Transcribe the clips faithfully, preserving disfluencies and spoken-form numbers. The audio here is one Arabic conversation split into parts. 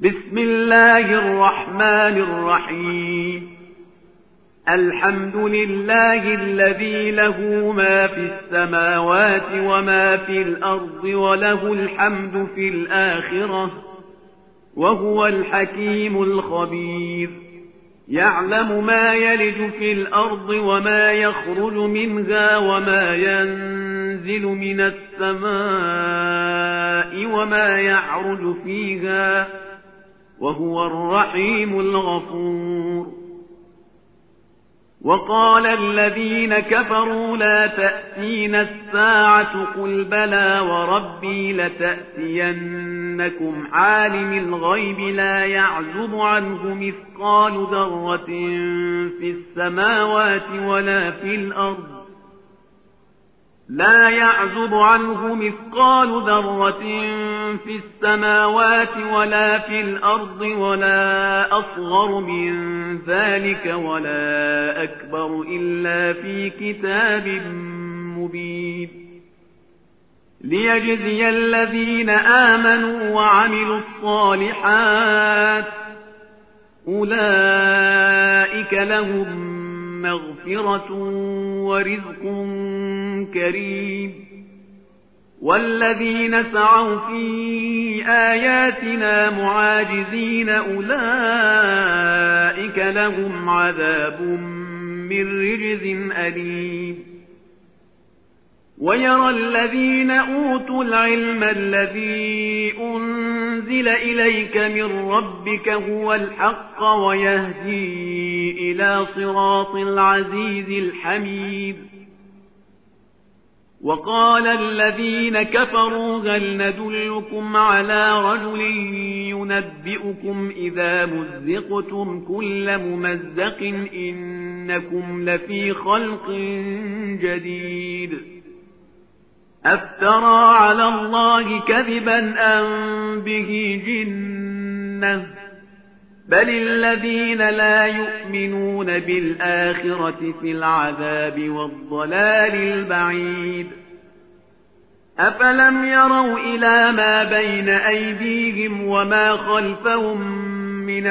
بسم الله الرحمن الرحيم. الحمد لله الذي له ما في السماوات وما في الأرض وله الحمد في الآخرة وهو الحكيم الخبير. يعلم ما يلج في الأرض وما يخرج منها وما ينزل من السماء وما يعرج فيها وهو الرحيم الغفور. وقال الذين كفروا لا تأتينا الساعة قل بلى وربي لتأتينكم عالم الغيب لا يعزب عنه مثقال ذرة في السماوات ولا في الأرض لا يعزب عنه مثقال ذرة في السماوات ولا في الأرض ولا أصغر من ذلك ولا أكبر إلا في كتاب مبين. ليجزي الذين آمنوا وعملوا الصالحات أولئك لهم مغفرة ورزق كريم. والذين سعوا في آياتنا معاجزين أولئك لهم عذاب من رجز أليم. ويرى الذين أوتوا العلم الذي أنزل إليك من ربك هو الحق ويهدي إلى صراط العزيز الحميد. وقال الذين كفروا هل ندلكم على رجل ينبئكم إذا مزقتم كل ممزق إنكم لفي خلق جديد. أفترى على الله كذبا أم به جنة بل الذين لا يؤمنون بالآخرة في العذاب والضلال البعيد. أفلم يروا إلى ما بين أيديهم وما خلفهم من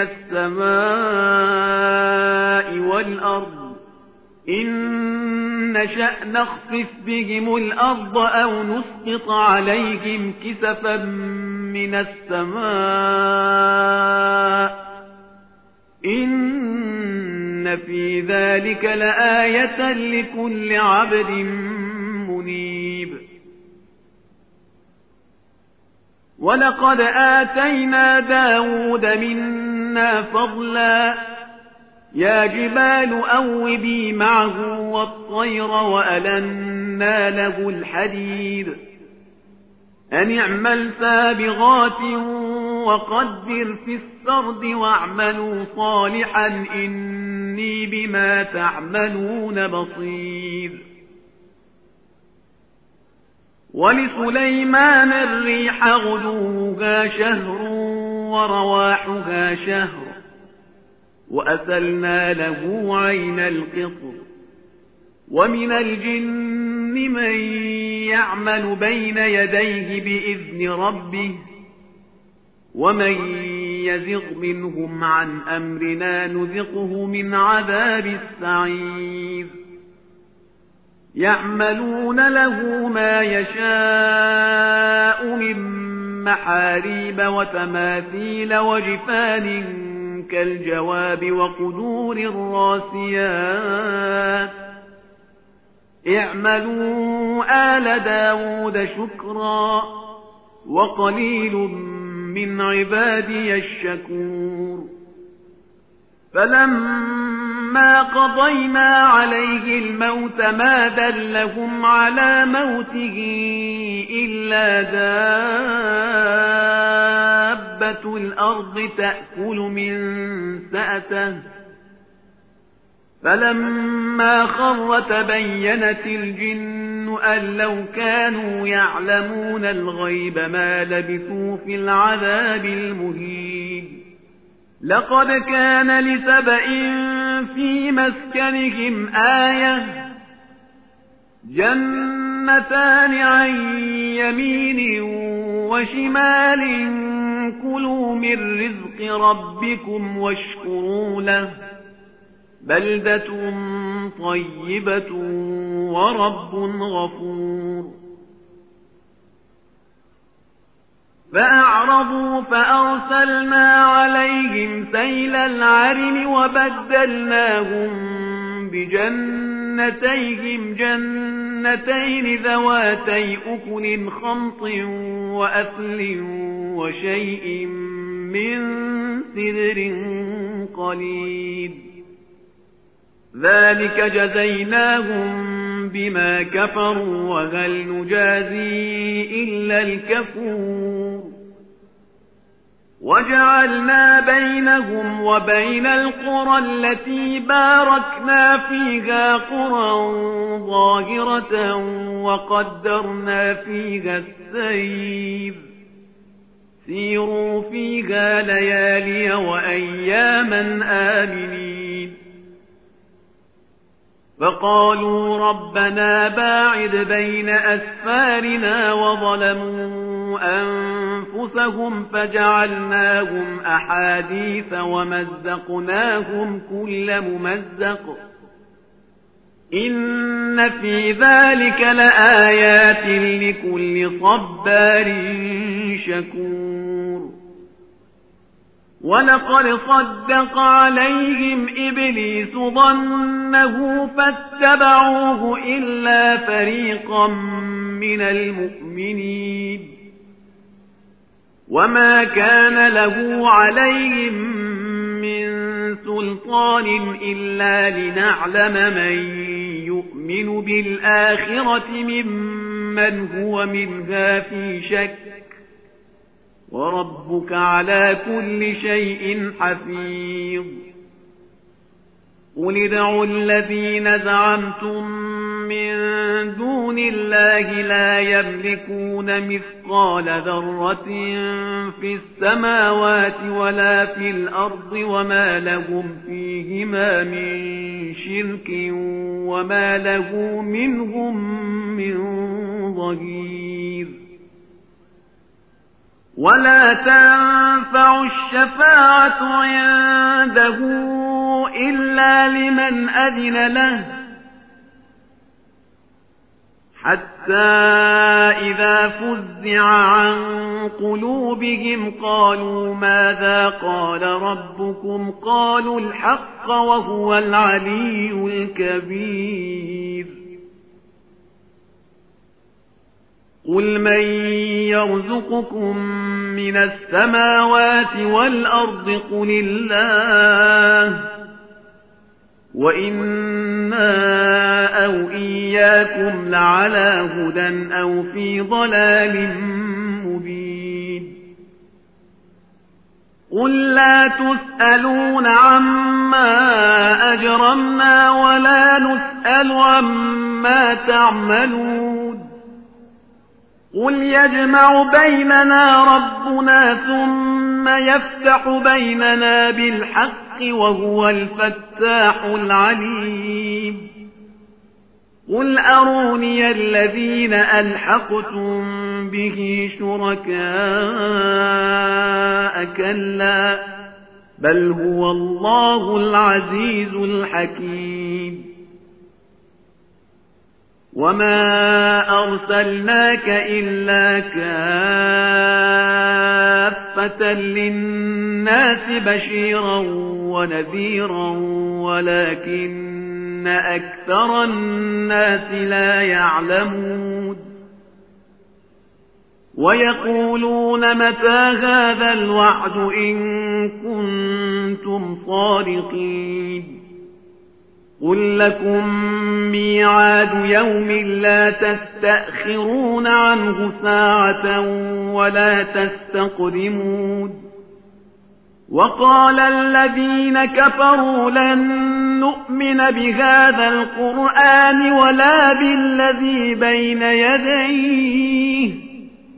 السماء والأرض إن نشأ نخسف بهم الأرض أو نسقط عليهم كسفا من السماء إن في ذلك لآية لكل عبد منيب. ولقد آتينا داود منا فضلا يا جبال أوبي معه والطير وألنا له الحديد أن اعمل سابغات وقدر في السرد واعملوا صالحا إني بما تعملون بصير. ولسليمان الريح غدوها شهر ورواحها شهر وأسلنا له عين القطر. ومن الجن من يعمل بين يديه بإذن ربه ومن يزغ منهم عن أمرنا نذقه من عذاب السعير. يعملون له ما يشاء من محاريب وتماثيل وجفان كالجواب وقدور الراسيات. اعملوا آل داود شكرا وقليل من عبادي الشكور. فلما قضينا عليه الموت ما دلهم على موته إلا دابة الأرض تأكل من سأته فلما خر تبينت الجن أن لو كانوا يعلمون الغيب ما لبثوا في العذاب المهين. لقد كان لسبإ في مسكنهم آية جنتان عن يمين وشمال كلوا من رزق ربكم واشكروا له بلدة طيبة ورب غفور فأعرضوا فأرسلنا عليهم سيل العرم وبدلناهم بجنتيهم جنتين ذواتي أكل خمط وأثل وشيء من سدر قليل ذلك جزيناهم بما كفروا وهل نجازي إلا الكفور وجعلنا بينهم وبين القرى التي باركنا فيها قرى ظاهرة وقدرنا فيها السير سيروا فيها ليالي وأياما آمنين فقالوا ربنا باعد بين أسفارنا وظلموا أنفسهم فجعلناهم أحاديث ومزقناهم كل ممزق إن في ذلك لآيات لكل صبار شكور ولقد صدق عليهم إبليس ظنه فاتبعوه إلا فريقا من المؤمنين وما كان له عليهم من سلطان إلا لنعلم من يؤمن بالآخرة ممن هو منها في شك وربك على كل شيء حفيظ قل ادعوا الذين زعمتم من دون الله لا يملكون مثقال ذرة في السماوات ولا في الأرض وما لهم فيهما من شرك وما له منهم من ظهير ولا تنفع الشفاعة عنده إلا لمن أذن له حتى إذا فزع عن قلوبهم قالوا ماذا قال ربكم قالوا الحق وهو العلي الكبير قل من يرزقكم من السماوات والأرض قل الله وإنا أو إياكم لعلى هدى أو في ضلال مبين قل لا تسألون عما أجرمنا ولا نسأل عما تعملون قل يجمع بيننا ربنا ثم يفتح بيننا بالحق وهو الفتاح العليم قل أروني الذين ألحقتم به شركاء كلا بل هو الله العزيز الحكيم وما أرسلناك إلا كافة للناس بشيرا ونذيرا ولكن أكثر الناس لا يعلمون ويقولون متى هذا الوعد إن كنتم صادقين قل لكم ميعاد يوم لا تستأخرون عنه ساعة ولا تستقدمون وقال الذين كفروا لن نؤمن بهذا القرآن ولا بالذي بين يديه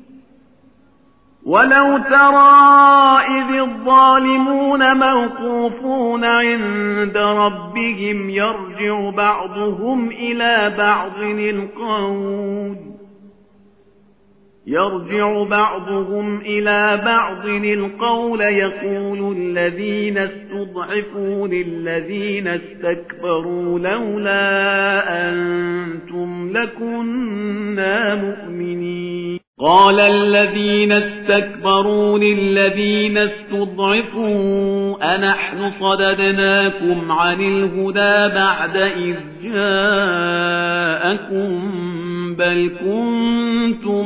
ولو ترى إذ الظالمون موقوفون عند ربهم يرجع بعضهم إلى بعض القول يرجع بعضهم إلى بعض القول يقول الذين استضعفوا للذين استكبروا لولا أنتم لكنا مؤمنين قال الذين استكبروا للذين استضعفوا أنحن صددناكم عن الهدى بعد إذ جاءكم بل كنتم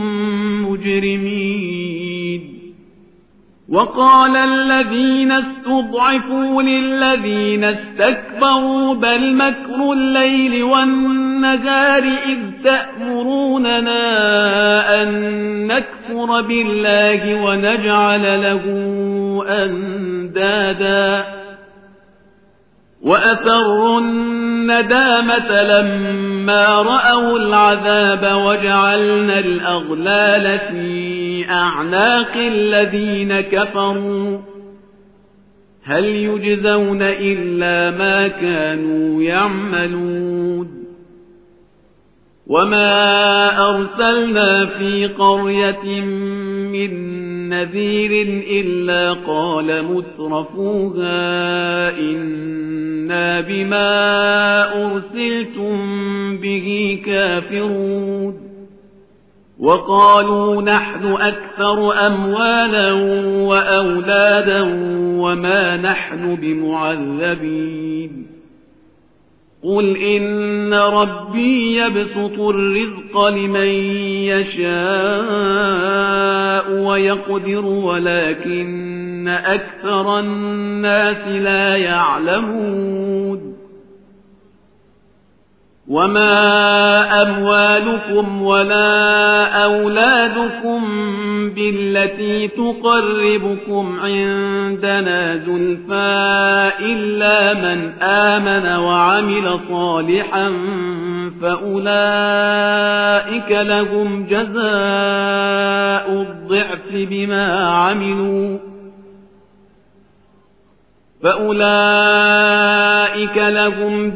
مجرمين وقال الذين استضعفوا للذين استكبروا بل مكر الليل والنهار إذ تأمروننا أن نكفر بالله ونجعل له أندادا وأثروا الندامة لما رأوا العذاب وجعلنا الأغلال في أعناق الذين كفروا هل يجزون إلا ما كانوا يعملون وما أرسلنا في قرية من نذير إلا قال مترفوها إنا بما أرسلتم به كافرون وقالوا نحن أكثر أموالا وأولادا وما نحن بمعذبين قل إن ربي يبسط الرزق لمن يشاء ويقدر ولكن أكثر الناس لا يعلمون وما أموالكم ولا أولادكم بالتي تقربكم عندنا زلفى إلا من آمن وعمل صالحا فأولئك لهم جزاء الضعف بما عملوا فأولئك لهم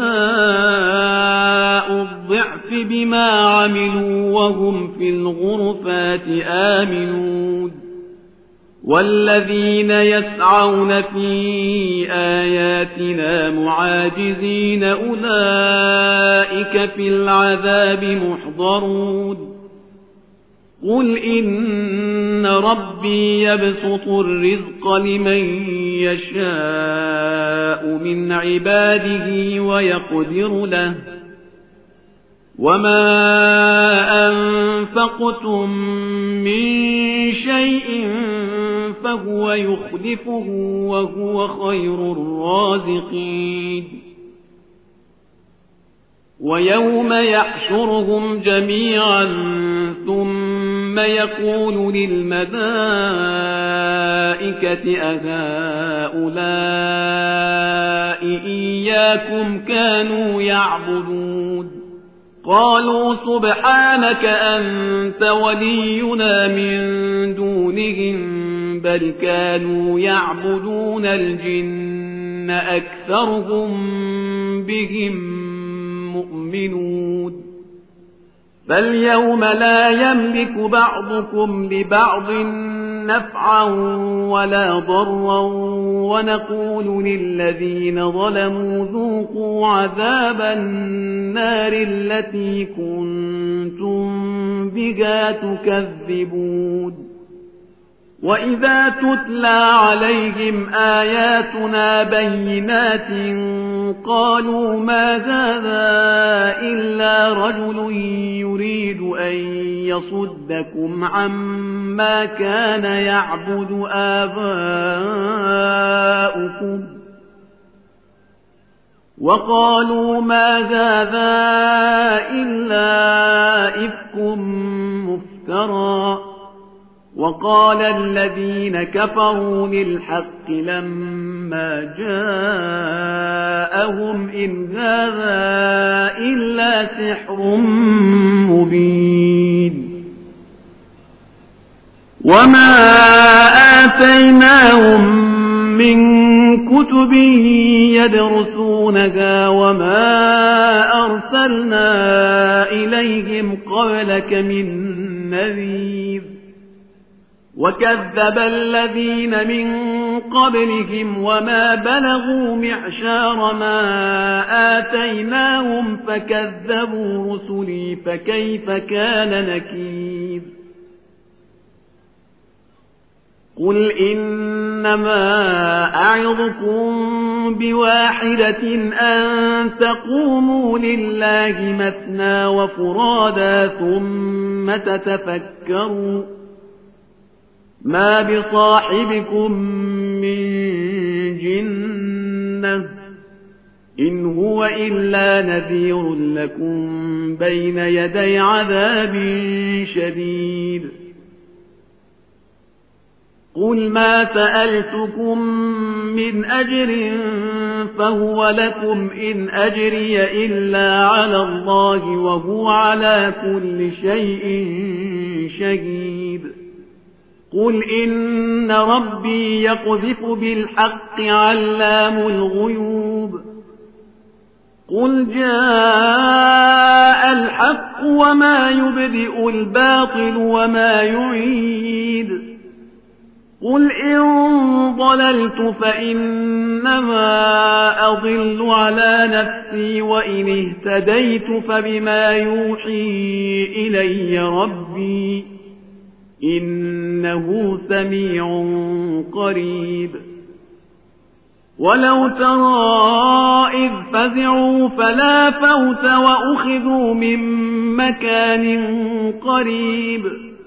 جزاء الضعف بما عملوا وهم في الغرفات آمنون والذين يسعون في آياتنا معاجزين أولئك في العذاب محضرون قل إن ربي يبسط الرزق لمن يشاء من عباده ويقدر له وما أنفقتم من شيء فهو يخلفه وهو خير الرازقين ويوم يحشرهم جميعا ثم يقول للملائكة أهؤلاء إياكم كانوا يعبدون قالوا سبحانك أنت ولينا من دونهم بل كانوا يعبدون الجن أكثرهم بهم مؤمنون فاليوم لا يملك بعضكم لبعض نفعا ولا ضرا ونقول للذين ظلموا ذوقوا عذاب النار التي كنتم بها تكذبون وإذا تتلى عليهم آياتنا بينات قالوا ما هذا إلا رجل يريد أن يصدكم عما كان يعبد آباؤكم وقالوا ما هذا إلا إفك مفترى وقال الذين كفروا للحق لما جاءهم إن هذا إلا سحر مبين وما آتيناهم من كتب يدرسونها وما أرسلنا إليهم قبلك من نذير وكذب الذين من قبلهم وما بلغوا معشار ما آتيناهم فكذبوا رسلي فكيف كان نكير قل إنما أعظكم بواحدة أن تقوموا لله مثنى وفرادا ثم تتفكروا ما بصاحبكم من جنة إن هو إلا نذير لكم بين يدي عذاب شديد قل ما سألتكم من أجر فهو لكم إن أجري إلا على الله وهو على كل شيء شهيد قل إن ربي يقذف بالحق علام الغيوب قل جاء الحق وما يبدئ الباطل وما يعيد قل إن ضللت فإنما أضل على نفسي وإن اهتديت فبما يوحي إلي ربي إنه سميع قريب ولو ترى إذ فزعوا فلا فوت وأخذوا من مكان قريب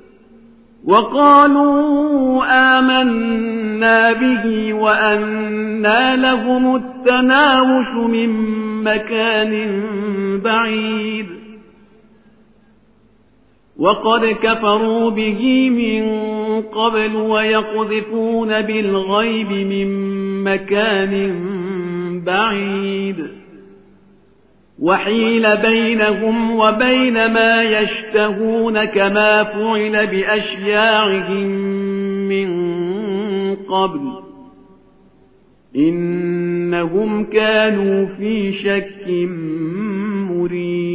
وقالوا آمنا به وأنى لهم التناوش من مكان بعيد وقد كفروا به من قبل ويقذفون بالغيب من مكان بعيد وحيل بينهم وبين ما يشتهون كما فعل بأشياعهم من قبل إنهم كانوا في شك مريب